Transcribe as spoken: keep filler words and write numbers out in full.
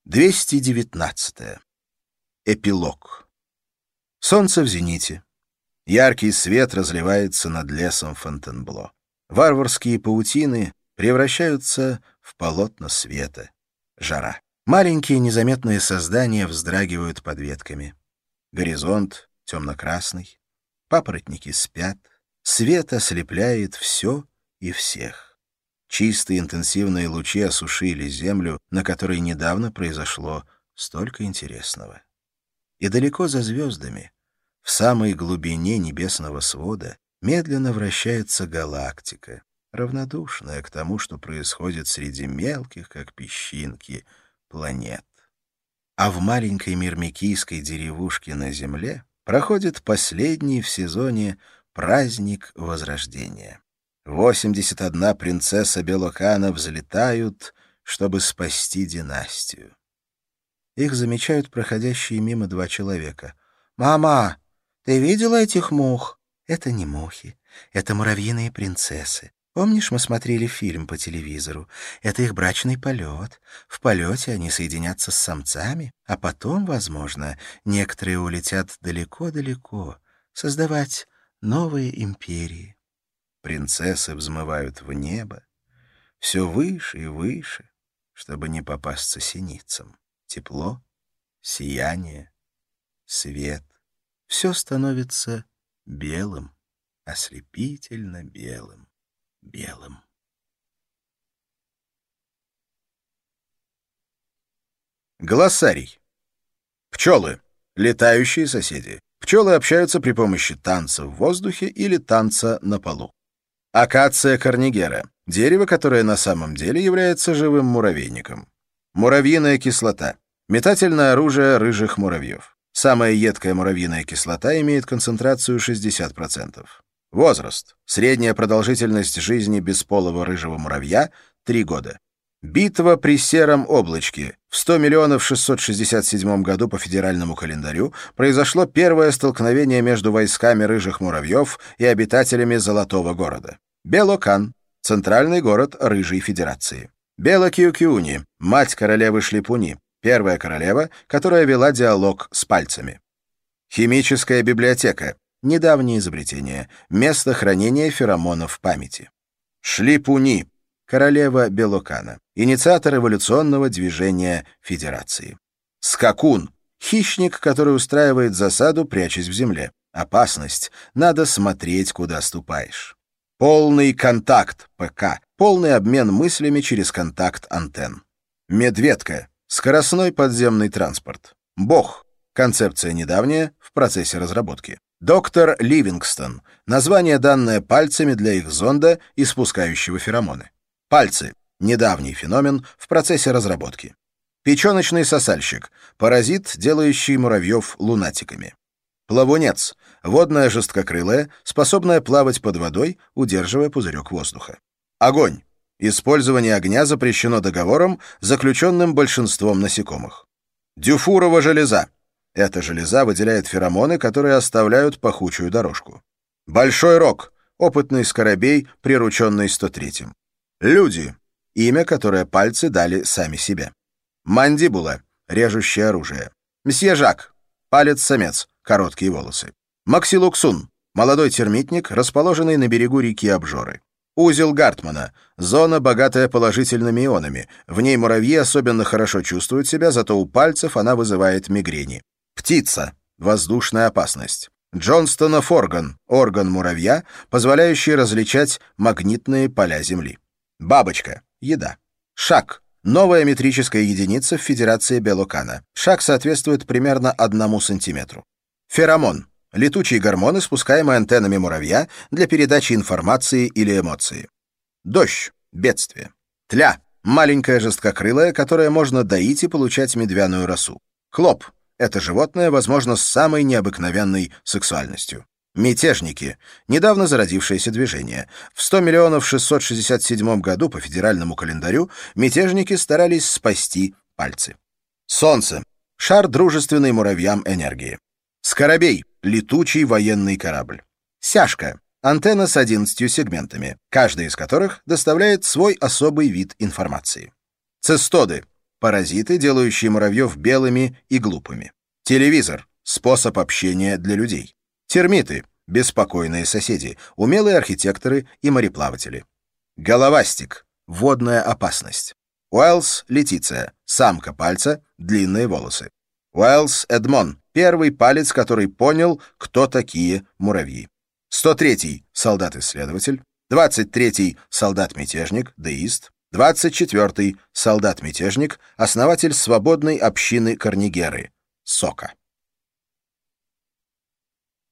двести девятнадцатое. Эпилог. Солнце в зените. Яркий свет разливается над лесом Фонтенбло. Варварские паутины превращаются в полотна света. Жара. Маленькие незаметные создания вздрагивают под ветками. Горизонт темно-красный. Папоротники спят. Свет ослепляет все и всех. Чистые интенсивные лучи осушили землю, на которой недавно произошло столько интересного. И далеко за звездами, в самой глубине небесного свода, медленно вращается галактика, равнодушная к тому, что происходит среди мелких, как песчинки, планет. А в маленькой мирмикийской деревушке на Земле проходит последний в сезоне праздник Возрождения. восемьдесят одна принцесса Белокана взлетают, чтобы спасти династию. Их замечают проходящие мимо два человека. «Мама, ты видела этих мух?» «Это не мухи, это муравьиные принцессы. Помнишь, мы смотрели фильм по телевизору? Это их брачный полет. В полете они соединятся с самцами, а потом, возможно, некоторые улетят далеко-далеко, создавать новые империи». Принцессы взмывают в небо, все выше и выше, чтобы не попасться синицам. Тепло, сияние, свет. Все становится белым, ослепительно белым, белым. Глоссарий. Пчелы. Летающие соседи. Пчелы общаются при помощи танца в воздухе или танца на полу. Акация корнигера — дерево, которое на самом деле является живым муравейником. Муравьиная кислота — метательное оружие рыжих муравьев. Самая едкая муравьиная кислота имеет концентрацию шестьдесят процентов. Возраст. Средняя продолжительность жизни бесполого рыжего муравья — три года. Битва при сером облачке. В сто миллионов шестьсот шестьдесят седьмом году по федеральному календарю произошло первое столкновение между войсками рыжих муравьев и обитателями Золотого города. Белокан — центральный город Рыжей Федерации. Белокиукиуни — мать королевы Шлипуни, первая королева, которая вела диалог с пальцами. Химическая библиотека — недавнее изобретение, место хранения феромонов памяти. Шлипуни — королева Белокана, инициатор эволюционного движения Федерации. Скакун — хищник, который устраивает засаду, прячась в земле. Опасность. Надо смотреть, куда ступаешь. Полный контакт, ПК. Полный обмен мыслями через контакт антенн. Медведка — скоростной подземный транспорт. Бог — концепция недавняя, в процессе разработки. Доктор Ливингстон — название, данное пальцами для их зонда, испускающего феромоны. Пальцы — недавний феномен в процессе разработки. Печеночный сосальщик — паразит, делающий муравьев лунатиками. Плавунец — водная жесткокрылая, способная плавать под водой, удерживая пузырек воздуха. Огонь — использование огня запрещено договором, заключенным большинством насекомых. Дюфурова железа — эта железа выделяет феромоны, которые оставляют пахучую дорожку. Большой рог — опытный скоробей, прирученный сто третьим. Люди — имя, которое пальцы дали сами себе. Мандибула — режущее оружие. Мсье Жак — палец-самец, короткие волосы. Максилуксун — молодой термитник, расположенный на берегу реки Обжоры. Узел Гартмана — зона, богатая положительными ионами. В ней муравьи особенно хорошо чувствуют себя, зато у пальцев она вызывает мигрени. Птица — воздушная опасность. Джонстонов орган — орган муравья, позволяющий различать магнитные поля Земли. Бабочка — еда. Шаг — новая метрическая единица в Федерации Белокана. Шаг соответствует примерно одному сантиметру. Феромон — летучий гормон, испускаемый антеннами муравья для передачи информации или эмоции. Дождь — бедствие. Тля — маленькая жесткокрылая, которая можно доить и получать медвяную росу. Хлоп — это животное, возможно, с самой необыкновенной сексуальностью. Мятежники — недавно зародившееся движение. В сто миллионов шестьсот шестьдесят седьмом году по федеральному календарю мятежники старались спасти пальцы. Солнце — шар, дружественной муравьям энергии. Скоробей — летучий военный корабль. Сяжка — антенна с одиннадцатью сегментами, каждый из которых доставляет свой особый вид информации. Цестоды Паразиты, делающие муравьев белыми и глупыми. Телевизор — способ общения для людей. Термиты — беспокойные соседи, умелые архитекторы и мореплаватели. Головастик — водная опасность. Уэллс Летиция — самка пальца, длинные волосы. Уэллс Эдмон — первый палец, который понял, кто такие муравьи. сто третий — солдат-исследователь. двадцать третий — солдат-мятежник, деист. двадцать четвёртый — солдат-мятежник, основатель свободной общины Корнигеры, Сока.